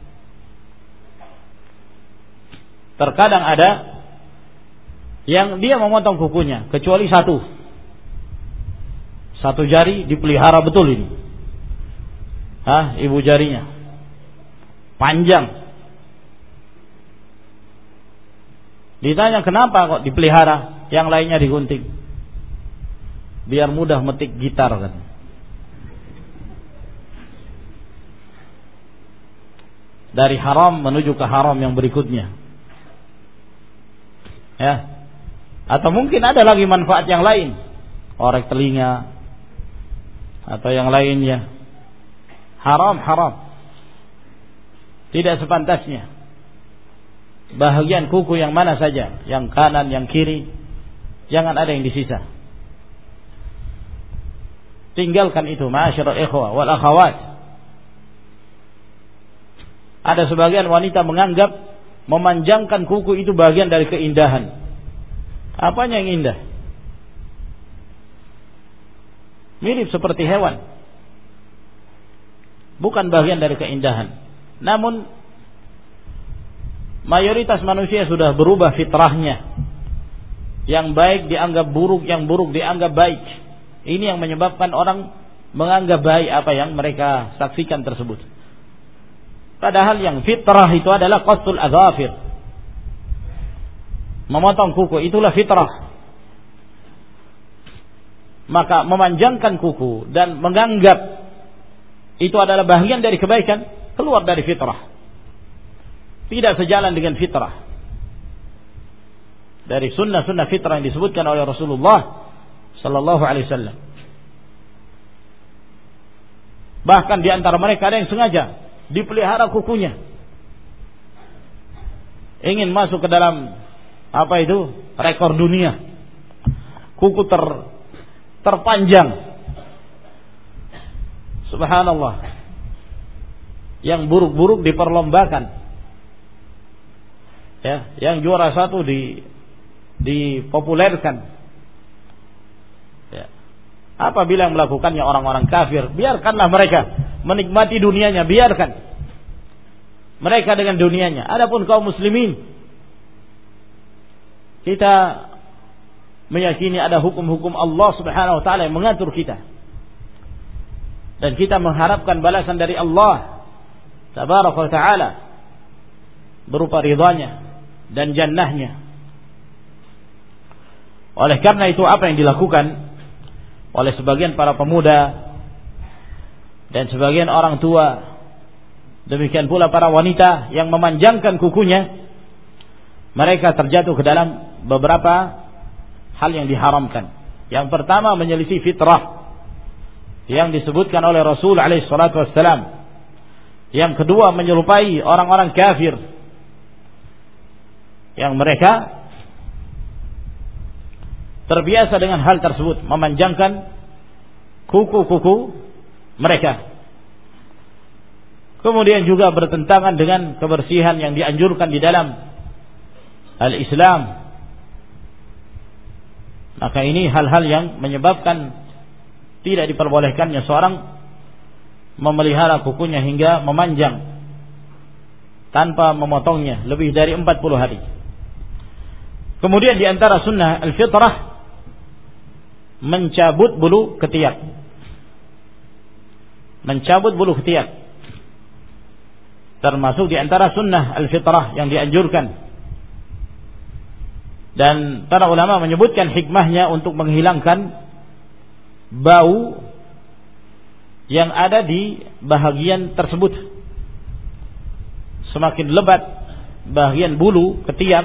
Terkadang ada yang dia memotong kukunya kecuali satu jari dipelihara betul ini, ibu jarinya panjang. Ditanya kenapa kok dipelihara, yang lainnya digunting, biar mudah metik gitar kan. Dari haram menuju ke haram yang berikutnya. Ya. Atau mungkin ada lagi manfaat yang lain, orek telinga atau yang lainnya. Haram. Tidak sepantasnya. Bahagian kuku yang mana saja, yang kanan, yang kiri, jangan ada yang disisa. Tinggalkan itu, ma'asyiral ikhwah wal akhawat. Ada sebagian wanita menganggap memanjangkan kuku itu bagian dari keindahan. Apanya yang indah? Mirip seperti hewan, bukan bagian dari keindahan. Namun mayoritas manusia sudah berubah fitrahnya. Yang baik dianggap buruk, yang buruk dianggap baik. Ini yang menyebabkan orang menganggap baik apa yang mereka saksikan tersebut. Padahal yang fitrah itu adalah qastul adzafir, memotong kuku, itulah fitrah. Maka memanjangkan kuku dan menganggap itu adalah bagian dari kebaikan, keluar dari fitrah, tidak sejalan dengan fitrah. Dari sunnah-sunnah fitrah yang disebutkan oleh Rasulullah sallallahu alaihi wasallam. Bahkan di antara mereka ada yang sengaja dipelihara kukunya, ingin masuk ke dalam rekor dunia, kuku terpanjang. Subhanallah, yang buruk-buruk diperlombakan, ya, yang juara satu dipopulerkan. Ya. Apabila yang melakukannya orang-orang kafir, biarkanlah mereka menikmati dunianya, biarkan mereka dengan dunianya. Adapun kaum muslimin, kita meyakini ada hukum-hukum Allah Subhanahu wa taala yang mengatur kita, dan kita mengharapkan balasan dari Allah Tabaraka wa taala berupa ridhanya dan jannahnya. Oleh karena itu, apa yang dilakukan oleh sebagian para pemuda dan sebagian orang tua, demikian pula para wanita yang memanjangkan kukunya, mereka terjatuh ke dalam beberapa hal yang diharamkan. Yang pertama, menyelisih fitrah yang disebutkan oleh Rasul alaihi salatu wassalam. Yang kedua, menyerupai orang-orang kafir yang mereka terbiasa dengan hal tersebut, memanjangkan kuku-kuku mereka. Kemudian juga bertentangan dengan kebersihan yang dianjurkan di dalam al-Islam. Maka ini hal-hal yang menyebabkan tidak diperbolehkannya seorang memelihara kukunya hingga memanjang tanpa memotongnya lebih dari 40 hari. Kemudian di antara sunnah al-fitrah mencabut bulu ketiak. Mencabut bulu ketiak termasuk di antara sunnah al-fitrah yang dianjurkan. Dan para ulama menyebutkan hikmahnya untuk menghilangkan bau yang ada di bahagian tersebut. Semakin lebat bahagian bulu ketiak,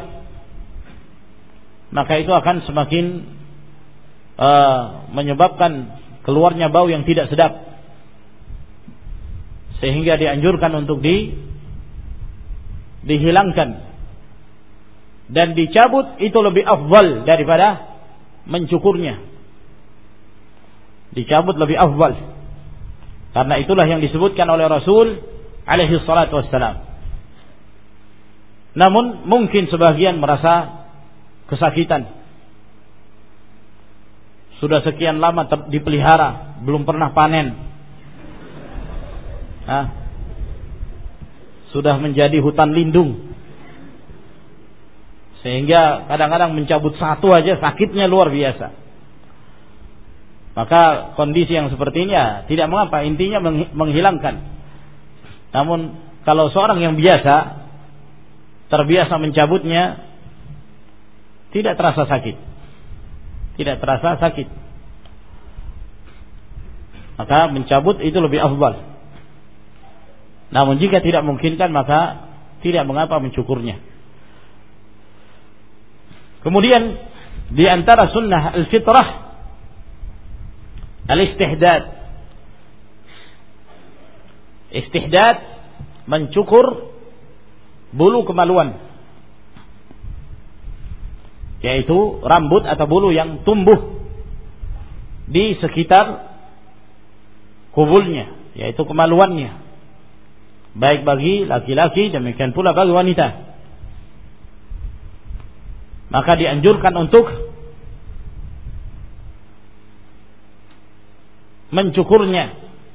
maka itu akan semakin menyebabkan keluarnya bau yang tidak sedap, sehingga dianjurkan untuk dihilangkan dan dicabut. Itu lebih afdal daripada mencukurnya. Dicabut lebih afdal, karena itulah yang disebutkan oleh Rasul alaihi salatu wassalam. Namun mungkin sebagian merasa kesakitan, sudah sekian lama dipelihara belum pernah panen, sudah menjadi hutan lindung, sehingga kadang-kadang mencabut satu aja sakitnya luar biasa. Maka kondisi yang seperti ini ya tidak mengapa, intinya menghilangkan. Namun kalau seorang yang terbiasa mencabutnya, tidak terasa sakit, maka mencabut itu lebih afdal. Namun jika tidak memungkinkan, maka tidak mengapa mencukurnya. Kemudian di antara sunnah al-fitrah al-istihdad. Istihdad mencukur bulu kemaluan, yaitu rambut atau bulu yang tumbuh di sekitar kubulnya, yaitu kemaluannya, baik bagi laki-laki demikian pula bagi wanita. Maka dianjurkan untuk mencukurnya,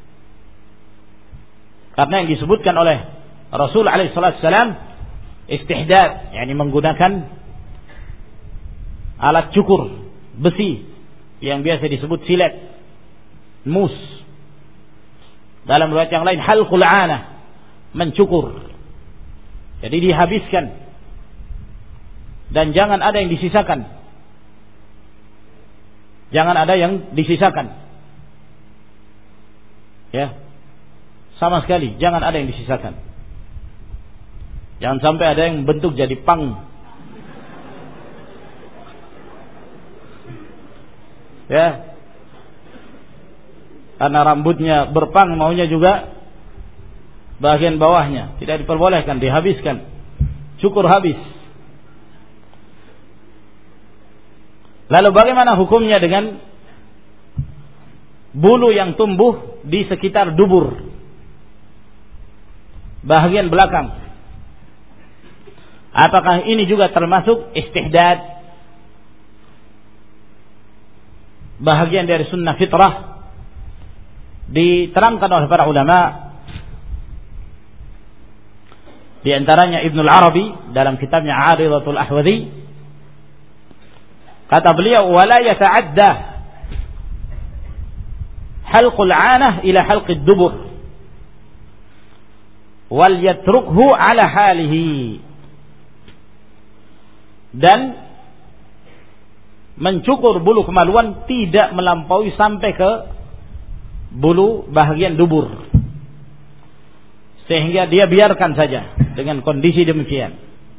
karena yang disebutkan oleh Rasul alaihi salam istihdad, yakni menggunakan alat cukur besi yang biasa disebut silet, mus. Dalam riwayat yang lain halqul 'anah, mencukur. Jadi dihabiskan dan jangan ada yang disisakan. Jangan ada yang disisakan. Ya. Sama sekali jangan ada yang disisakan. Jangan sampai ada yang bentuk jadi pang. Ya. Karena rambutnya berpang, maunya juga bagian bawahnya tidak diperbolehkan, dihabiskan, cukur habis. Lalu bagaimana hukumnya dengan bulu yang tumbuh di sekitar dubur, bahagian belakang? Apakah ini juga termasuk istihdad, bahagian dari sunnah fitrah? Diterangkan oleh para ulama, di antaranya Ibnul Arabi dalam kitabnya 'Aridatul Ahwadhi, kata beliau, wala yata'adda halqul 'anah ila halqid dubur wal yatrukhu ala halihi. Dan mencukur bulu kemaluan tidak melampaui sampai ke bulu bahagian dubur, sehingga dia biarkan saja dengan kondisi demikian.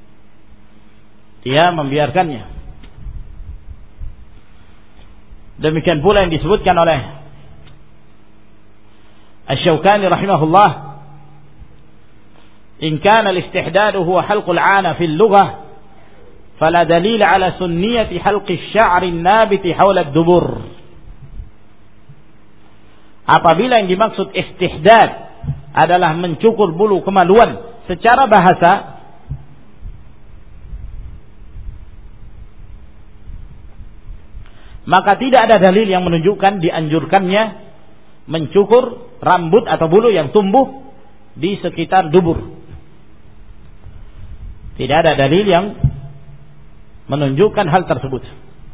Dia membiarkannya. Demikian pula yang disebutkan oleh Asy-Syaukani rahimahullah, in kana al-istihdad huwa halqul 'ana fi al-lughah fala dalil ala sunniyati halqi asy-sya'ri an-nabiti hawla ad-dubur. Apabila yang dimaksud istihdad adalah mencukur bulu kemaluan secara bahasa, maka tidak ada dalil yang menunjukkan dianjurkannya mencukur rambut atau bulu yang tumbuh di sekitar dubur. Tidak ada dalil yang menunjukkan hal tersebut.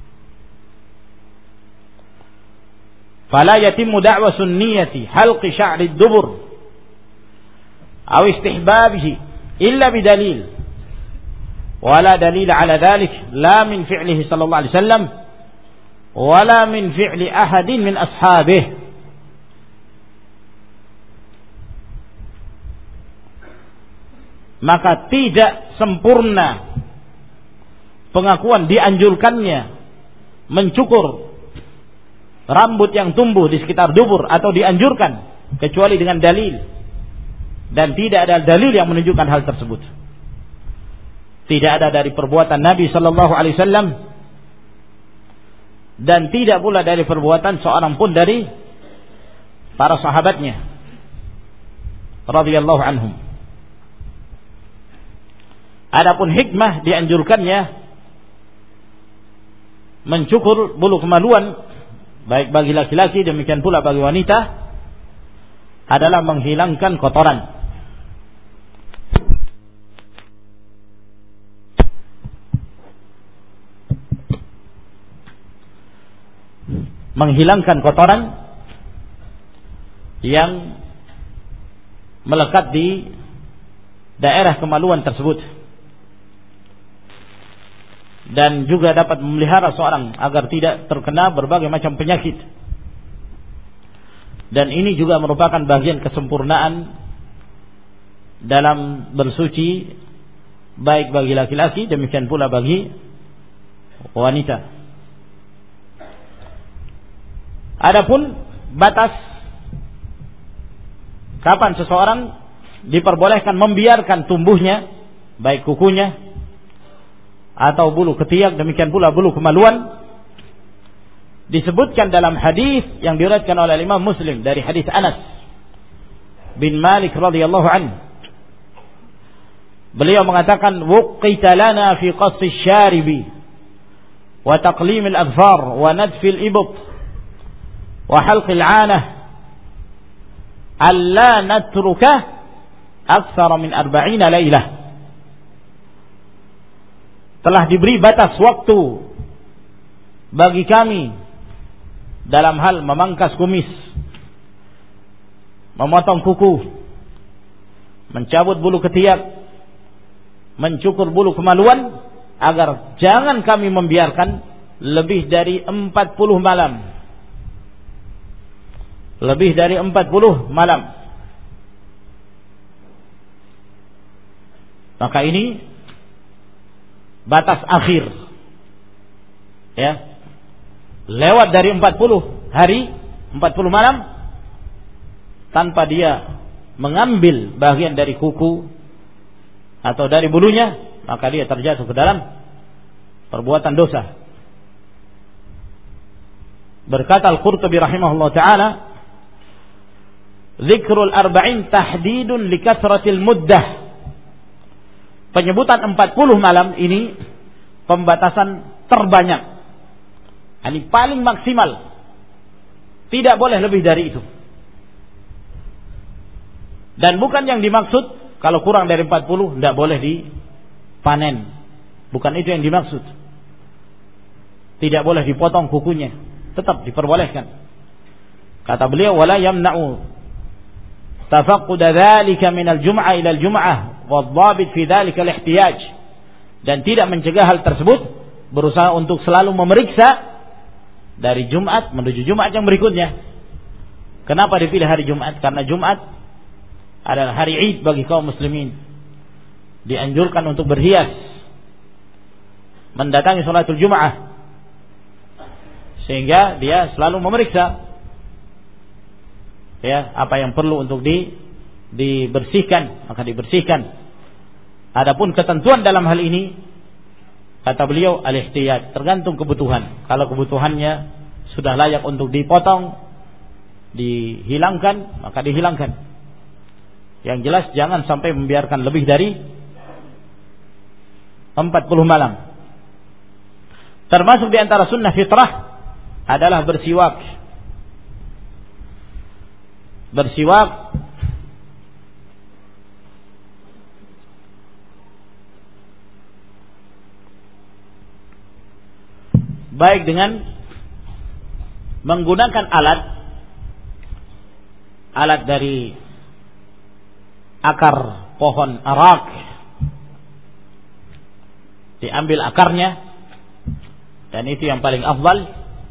Fala yatimmu da'wa sunniyati halqi sya'ri ad-dubur aw istihbabihi illa bidalil. Wala dalil ala dhalik la min fi'lihi sallallahu alaihi wasallam wala min fi'li ahadin min ashabihi. Maka tidak sempurna pengakuan dianjurkannya mencukur rambut yang tumbuh di sekitar dubur atau dianjurkan kecuali dengan dalil, dan tidak ada dalil yang menunjukkan hal tersebut. Tidak ada dari perbuatan Nabi sallallahu alaihi wasallam dan tidak pula dari perbuatan seorang pun dari para sahabatnya radhiyallahu anhum. Adapun hikmah dianjurkannya mencukur bulu kemaluan baik bagi laki-laki demikian pula bagi wanita adalah menghilangkan kotoran. Menghilangkan kotoran yang melekat di daerah kemaluan tersebut, dan juga dapat memelihara seorang agar tidak terkena berbagai macam penyakit. Dan ini juga merupakan bagian kesempurnaan dalam bersuci baik bagi laki-laki demikian pula bagi wanita. Adapun batas kapan seseorang diperbolehkan membiarkan tumbuhnya baik kukunya atau bulu ketiak demikian pula bulu kemaluan disebutkan dalam hadis yang diriwayatkan oleh Imam Muslim dari hadis Anas bin Malik radhiyallahu anhu. Beliau mengatakan wuqita lana fi qassi syaribi wa taqlim al-adfar wa nadf al-ibt wa halq al-'anah alla natruka akthar min 40 lailah. Telah diberi batas waktu bagi kami dalam hal memangkas kumis, memotong kuku, mencabut bulu ketiak, mencukur bulu kemaluan, agar jangan kami membiarkan lebih dari 40 malam. Lebih dari 40 malam. Maka ini batas akhir. Ya. Lewat dari 40 hari, 40 malam tanpa dia mengambil bagian dari kuku atau dari bulunya, maka dia terjatuh ke dalam perbuatan dosa. Berkata Al-Qurtubi rahimahullah taala, "Dzikrul arba'in tahdidun li kathratil muddah." Penyebutan 40 malam ini pembatasan terbanyak. Ini paling maksimal. Tidak boleh lebih dari itu. Dan bukan yang dimaksud kalau kurang dari 40 tidak boleh dipanen. Bukan itu yang dimaksud. Tidak boleh dipotong kukunya. Tetap diperbolehkan. Kata beliau, wala yamna'u tafaqqud dzalika min al-jum'ah ila al-jum'ah wadh-dhabit fi dzalika al-ihtiyaj. Dan tidak mencegah hal tersebut, berusaha untuk selalu memeriksa dari Jumat menuju Jumat yang berikutnya. Kenapa dipilih hari Jumat? Karena Jumat adalah hari Id bagi kaum muslimin. Dianjurkan untuk berhias, mendatangi salatul Jumat, sehingga dia selalu memeriksa ya apa yang perlu untuk dibersihkan, maka dibersihkan. Adapun ketentuan dalam hal ini, kata beliau, al-ihtiyaj, tergantung kebutuhan. Kalau kebutuhannya sudah layak untuk dipotong, dihilangkan, maka dihilangkan. Yang jelas jangan sampai membiarkan lebih dari 40 malam. Termasuk di antara sunnah fitrah adalah bersiwak. Bersiwak baik dengan menggunakan alat dari akar pohon arak, diambil akarnya, dan itu yang paling afdal,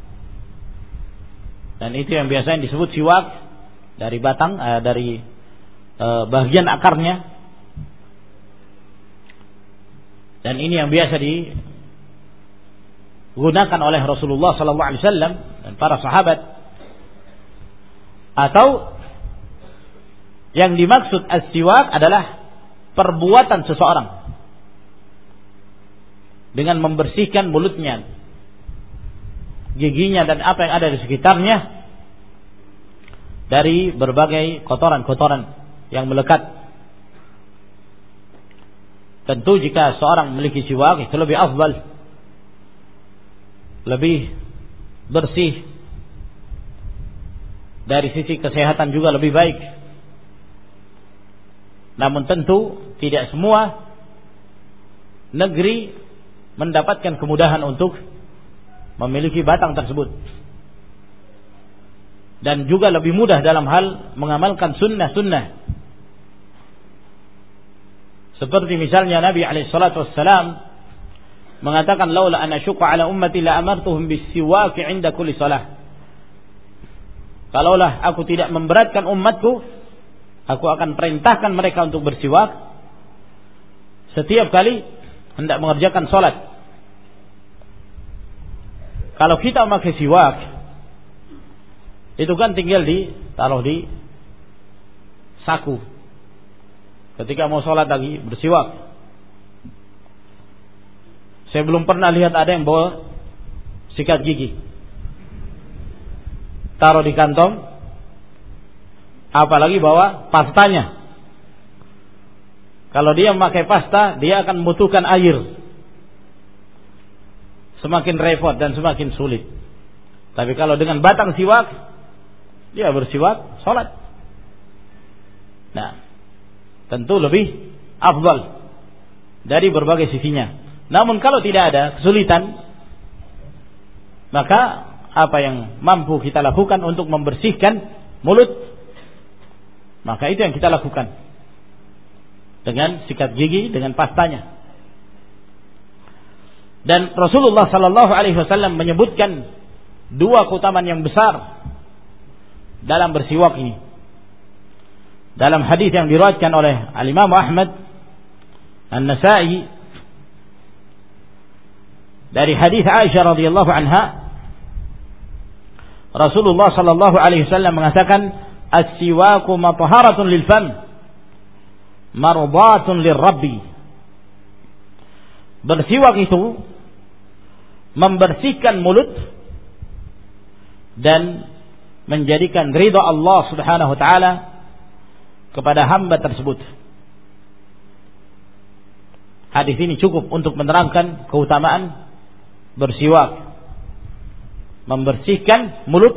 dan itu yang biasanya disebut siwak, dari batang, dari bagian akarnya, dan ini yang biasa digunakan oleh Rasulullah SAW dan para sahabat. Atau yang dimaksud as-siwak adalah perbuatan seseorang dengan membersihkan mulutnya, giginya, dan apa yang ada di sekitarnya dari berbagai kotoran-kotoran yang melekat. Tentu jika seorang memiliki siwak itu lebih afdal, lebih bersih, dari sisi kesehatan juga lebih baik. Namun tentu tidak semua negeri mendapatkan kemudahan untuk memiliki batang tersebut, dan juga lebih mudah dalam hal mengamalkan sunnah-sunnah. Seperti misalnya Nabi SAW mengatakan, laula an asyqa ala ummati la amartuhum bis-siwak 'inda kulli salah. Kalaulah aku tidak memberatkan umatku, aku akan perintahkan mereka untuk bersiwak setiap kali hendak mengerjakan salat. Kalau kita memakai siwak, itu kan tinggal ditaruh di saku. Ketika mau salat lagi bersiwak. Saya belum pernah lihat ada yang bawa sikat gigi, taruh di kantong, apalagi bawa pastanya. Kalau dia memakai pasta, dia akan membutuhkan air, semakin repot dan semakin sulit. Tapi kalau dengan batang siwak, dia bersiwak salat. Nah, tentu lebih afdal dari berbagai sisinya. Namun kalau tidak ada kesulitan, maka apa yang mampu kita lakukan untuk membersihkan mulut, maka itu yang kita lakukan dengan sikat gigi, dengan pastanya. Dan Rasulullah SAW menyebutkan dua keutamaan yang besar dalam bersiwak ini. Dalam hadis yang diriwayatkan oleh Al-Imam Ahmad, An-Nasa'i, dari hadis Aisyah radhiyallahu anha, Rasulullah sallallahu alaihi wasallam mengatakan, as-siwaku mathaharatun lil fam, mardatun lirabbi. Bersiwak itu membersihkan mulut dan menjadikan ridha Allah Subhanahu wa taala kepada hamba tersebut. Hadis ini cukup untuk menerangkan keutamaan bersiwak, membersihkan mulut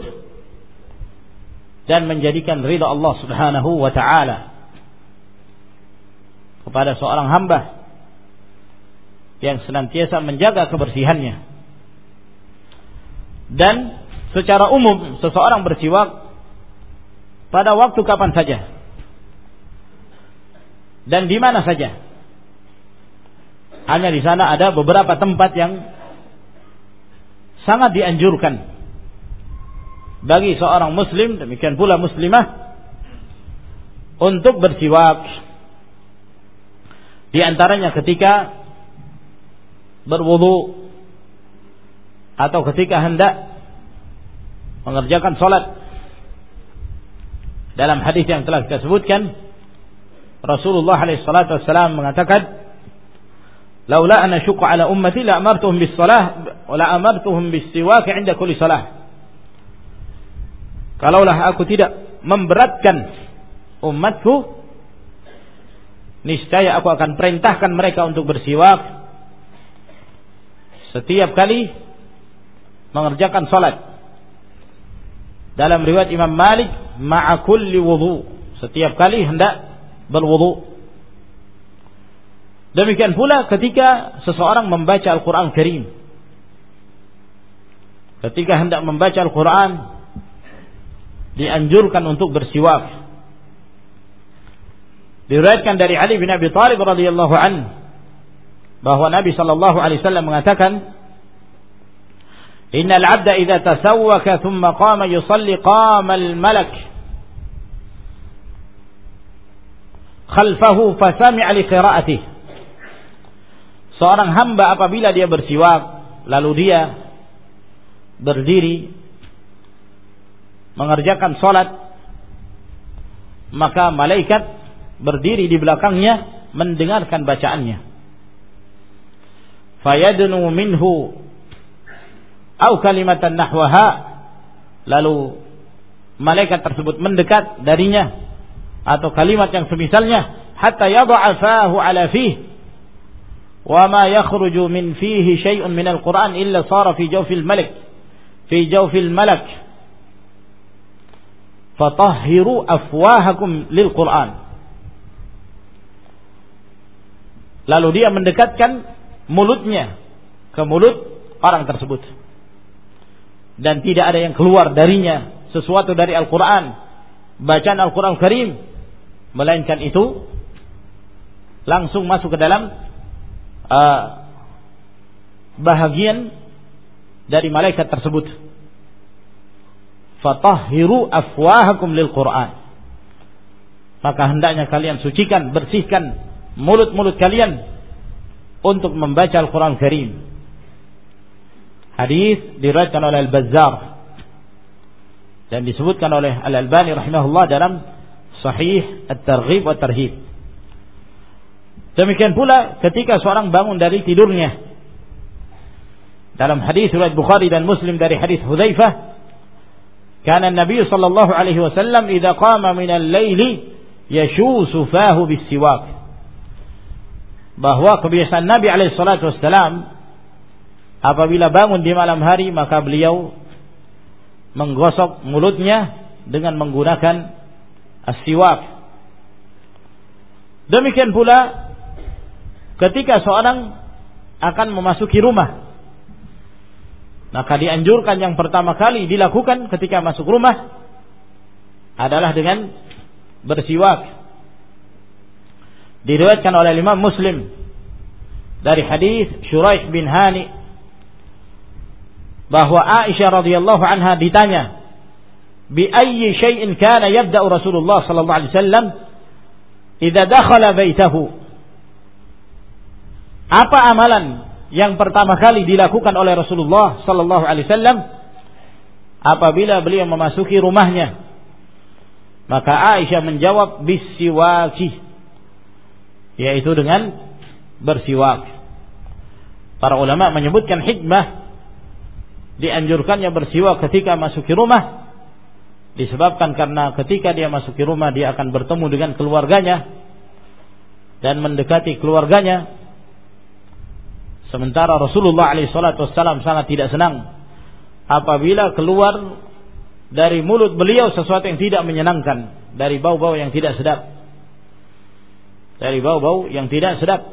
dan menjadikan ridha Allah Subhanahu wa taala kepada seorang hamba yang senantiasa menjaga kebersihannya. Dan secara umum seseorang bersiwak pada waktu kapan saja dan di mana saja. Hanya di sana ada beberapa tempat yang sangat dianjurkan bagi seorang muslim, demikian pula muslimah, untuk bersiwak. Di antaranya ketika berwudu atau ketika hendak mengerjakan salat. Dalam hadis yang telah kita sebutkan, Rasulullah SAW mengatakan, laula an asyqa ala ummati la amartuhum bis salah wa la amartuhum bis siwak 'inda kulli salah. kalaulah aku tidak memberatkan umatku, niscaya aku akan perintahkan mereka untuk bersiwak setiap kali mengerjakan salat. Dalam riwayat Imam Malik, ma'a kulli wudu, setiap kali hendak berwudu. Demikian pula ketika seseorang membaca Al-Quran Karim, ketika hendak membaca Al-Quran dianjurkan untuk bersiwak. Diriwayatkan dari Ali bin Abi Thalib radhiyallahu anhu bahwa Nabi sallallahu alaihi wasallam mengatakan, innal 'abda idza tasawwaka thumma qama yusalli qama al-malak khalfahu fasami'a li qira'atihi. Seorang hamba apabila dia bersiwak lalu dia berdiri mengerjakan salat, maka malaikat berdiri di belakangnya mendengarkan bacaannya. Fayadnu minhu au kalimatan nahwaha, lalu malaikat tersebut mendekat darinya atau kalimat yang semisalnya, hatta yad'a fahu ala fihi wa ma yakhruju min fihi syai'un min al-Qur'an illa sara fi jawfil malak fatahhiru afwahakum lil Qur'an. Lalu dia mendekatkan mulutnya ke mulut orang tersebut, dan tidak ada yang keluar darinya sesuatu dari Al-Quran, bacaan Al-Quran Karim, melainkan itu langsung masuk ke dalam bahagian dari malaikat tersebut. Fatahhiru afwahakum lil Quran, maka hendaknya kalian sucikan, bersihkan mulut-mulut kalian untuk membaca Al-Quran Karim. Hadis diriwayatkan oleh Al-Bazzar dan disebutkan oleh Al-Albani rahimahullah dalam Sahih At-Targhib wa Tarhib. Demikian pula ketika seorang bangun dari tidurnya, dalam hadis riwayat Bukhari dan Muslim dari hadis Hudzaifah, kana Nabi sallallahu alaihi wasallam idza qama min al-laili yashusu fahu bis-siwak, bahwa kebiasaan Nabi alaihi salatu wassalam apabila bangun di malam hari maka beliau menggosok mulutnya dengan menggunakan as-siwak. Demikian pula ketika seorang akan memasuki rumah, maka dianjurkan yang pertama kali dilakukan ketika masuk rumah adalah dengan bersiwak. Diriwayatkan oleh Imam Muslim dari hadis Shuraih bin Hani bahwa Aisyah radhiyallahu anha ditanya, bi ayyi syai'in kana yabda'u Rasulullah sallallahu alaihi wasallam idza dakhala baitahu, apa amalan yang pertama kali dilakukan oleh Rasulullah sallallahu alaihi wasallam apabila beliau memasuki rumahnya? Maka Aisyah menjawab bisiwaki, yaitu dengan bersiwak. Para ulama menyebutkan hikmah dianjurkannya bersiwak ketika masuki rumah disebabkan karena ketika dia masuki rumah dia akan bertemu dengan keluarganya dan mendekati keluarganya. Sementara Rasulullah SAW sangat tidak senang apabila keluar dari mulut beliau sesuatu yang tidak menyenangkan, dari bau-bau yang tidak sedap. Dari bau-bau yang tidak sedap.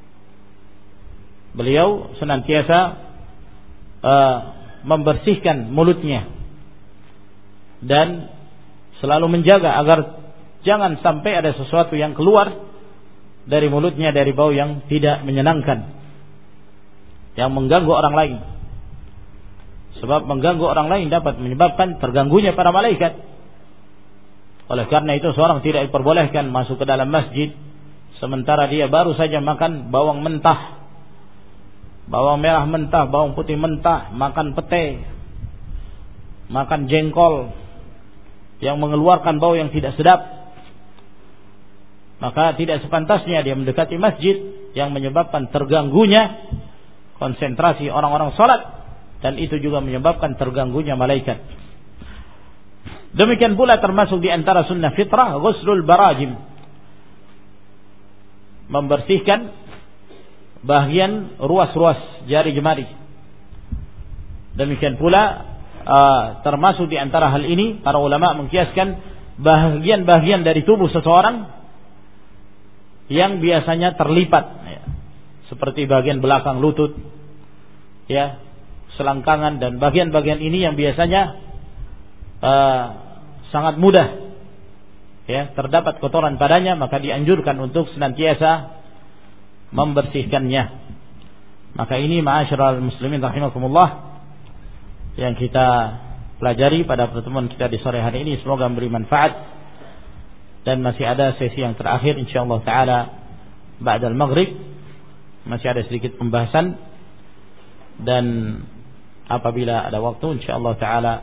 Beliau senantiasa membersihkan mulutnya dan selalu menjaga agar jangan sampai ada sesuatu yang keluar dari mulutnya dari bau yang tidak menyenangkan, yang mengganggu orang lain. Sebab mengganggu orang lain dapat menyebabkan terganggunya para malaikat. Oleh karena itu seorang tidak diperbolehkan masuk ke dalam masjid sementara dia baru saja makan bawang mentah, bawang merah mentah, bawang putih mentah, makan pete, makan jengkol yang mengeluarkan bau yang tidak sedap. Maka tidak sepantasnya dia mendekati masjid yang menyebabkan terganggunya konsentrasi orang-orang sholat, dan itu juga menyebabkan terganggunya malaikat. Demikian pula termasuk di antara sunnah fitrah ghuslul barajim, membersihkan bagian ruas-ruas jari jemari. Demikian pula termasuk di antara hal ini para ulama mengkiaskan bagian-bagian dari tubuh seseorang yang biasanya terlipat, ya, seperti bagian belakang lutut, ya, selangkangan, dan bagian-bagian ini yang biasanya sangat mudah, ya, terdapat kotoran padanya, maka dianjurkan untuk senantiasa membersihkannya. Maka ini ma'asyiral muslimin rahimakumullah yang kita pelajari pada pertemuan kita di sore hari ini, semoga memberi manfaat. Dan masih ada sesi yang terakhir insyaallah taala ba'dal maghrib, masih ada sedikit pembahasan, dan apabila ada waktu insyaallah taala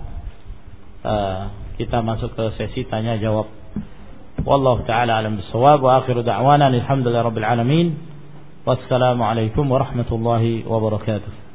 kita masuk ke sesi tanya jawab. Wallahu taala alam bissawab, wa akhiru da'wana alhamdulillahirabbil alamin. Wassalamu alaikum warahmatullahi wabarakatuh.